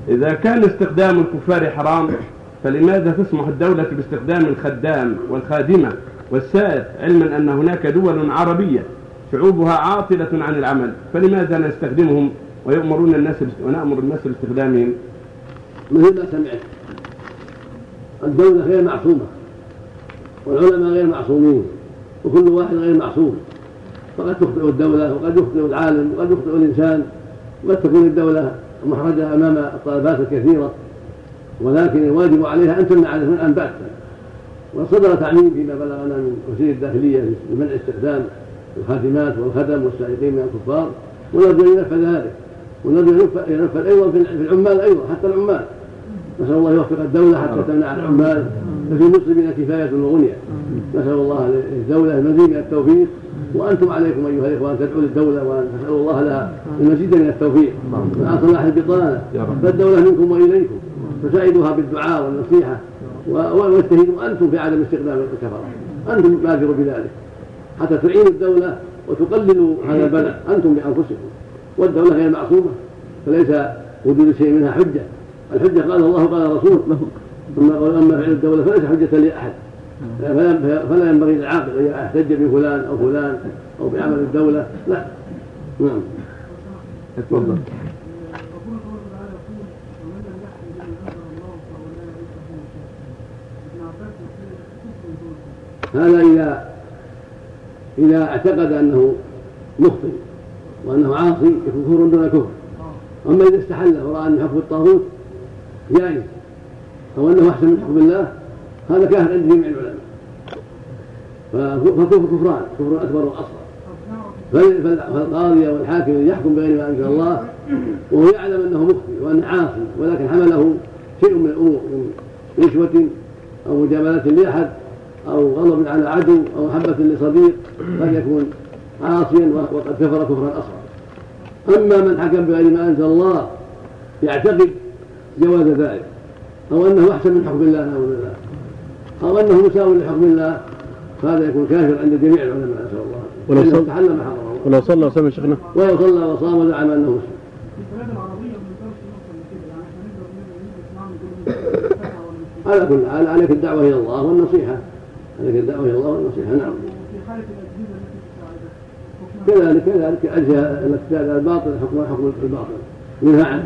إذا كان استخدام الكفار حرام فلماذا تسمح الدولة باستخدام الخدام والخادمة والسائق، علما أن هناك دول عربية شعوبها عاطلة عن العمل، فلماذا نستخدمهم ونأمر الناس باستخدامهم؟ مثل ما سمعت، الدولة غير معصومة والعلماء غير معصومين وكل واحد غير معصوم، فقد تخطئ الدولة وقد يخطئ العالم وقد يخطئ الإنسان، وقد تكون الدولة محرجة أمام الطلبات الكثيرة، ولكن الواجب عليها أن تمنع من أن بأسا. وصدر تعميم فيما بلغنا من وزير الداخلية بمنع استخدام الخادمات والخدم والسائقين من الكفار، ونرجو أن ينفذ ذلك، ونرجو أن ينفذ أيضا في العمال أيضا، حتى العمال نسأل الله يوفق الدولة حتى تمنع العمال، ففي المسلمين كفاية وغنية. نسأل الله للدولة المزيد من التوفيق، وأنتم عليكم أيها الإخوان تدعوا للدولة ونسأل الله لها المزيد من التوفيق مع صلاح البطانة، فالدولة منكم وإليكم، فساعدوها بالدعاء والنصيحة واجتهدوا أنتم في عدم استخدام الكفرة، أنتم بادروا بذلك حتى تعينوا الدولة وتقللوا هذا البلاء أنتم بأنفسكم. والدولة غير معصومة فليس وجود شيء منها حجة، الحجة قال الله قال رسوله، أما فعل الدولة فليس حجة لأحد، فلا ينبغي للعاقل أن يحتج بفلان أو فلان أو بعمل الدولة، لا. نعم. اتفضل. هذا إذا اعتقد أنه مخطئ وأنه عاصي كفر دون كفر، أما إذا استحل ورأى أن حكم الطاغوت جائز أو أنه أحسن من حكم الله، هذا كافر عند جميع العلماء، فكفر كفران، كفر أكبر وأصغر. فالقاضي والحاكم يحكم بغير ما أنزل الله وهو يعلم أنه مخطئ وأنه عاصي، ولكن حمله شيء من الأمور من رشوة أو مجاملة لأحد أو غضب على عدو أو محبة لصديق، قد يكون عاصيا وقد كفر كفرا أصغر. أما من حكم بغير ما أنزل الله يعتقد جواز ذلك أو أنه أحسن من حكم الله نعوذ بالله أو أنه مساوي لحكم الله، فهذا يكون كافر عند جميع العلماء نسأل الله. ولو تحلل ما حرم الله، ولو صلى وسلم شيخنا، ولو صلى وصام وزعم أنه مسلم. على كل حال عليك الدعوة إلى الله والنصيحة، عليك الدعوة إلى الله والنصيحة. نعم. كذلك أجهى الاقتداء الباطل حكم الباطل منها عنه،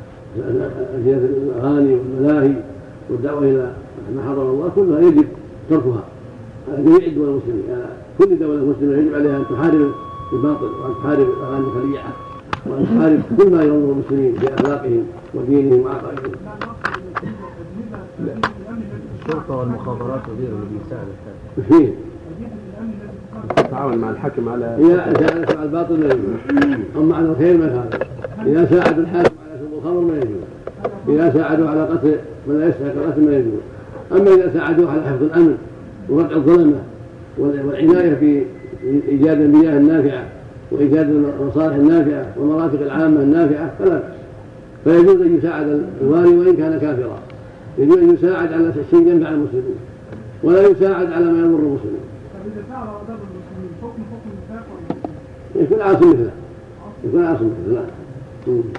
الأغاني والملاهي والدعوة إلى ما حرم الله كلها يجب تركها على جميع الدول المسلمين. كل دولة مسلمة يجب عليها أن تحارب الباطل وأن تحارب الأغاني الخليعة وأن تحارب كل ما يضر المسلمين في أخلاقهم ودينهم وعقائدهم. الشرطة والمخابرات وغيره اللي بيساعد فيه تعاون مع الحكم على إذا ساعد على الباطل ما يجوز، أما على الخير ما يفعل. إذا ساعد الحاكم على شرب الخمر ما يجوز، إذا ساعدوا على قتل من لا يستحق القتل ما يجوز. أما إذا ساعدوا على حفظ الأمن ورفع الظلمة والعناية في إيجاد المياه النافعة وإيجاد المصالح النافعة والمرافق العامة النافعة فلا بأس، فيجوز أن يساعد الوالي وإن كان كافرا، يجوز أن يساعد على شيء ينفع المسلمين ولا يساعد على ما يضر المسلمين. يكون عاصم مثله،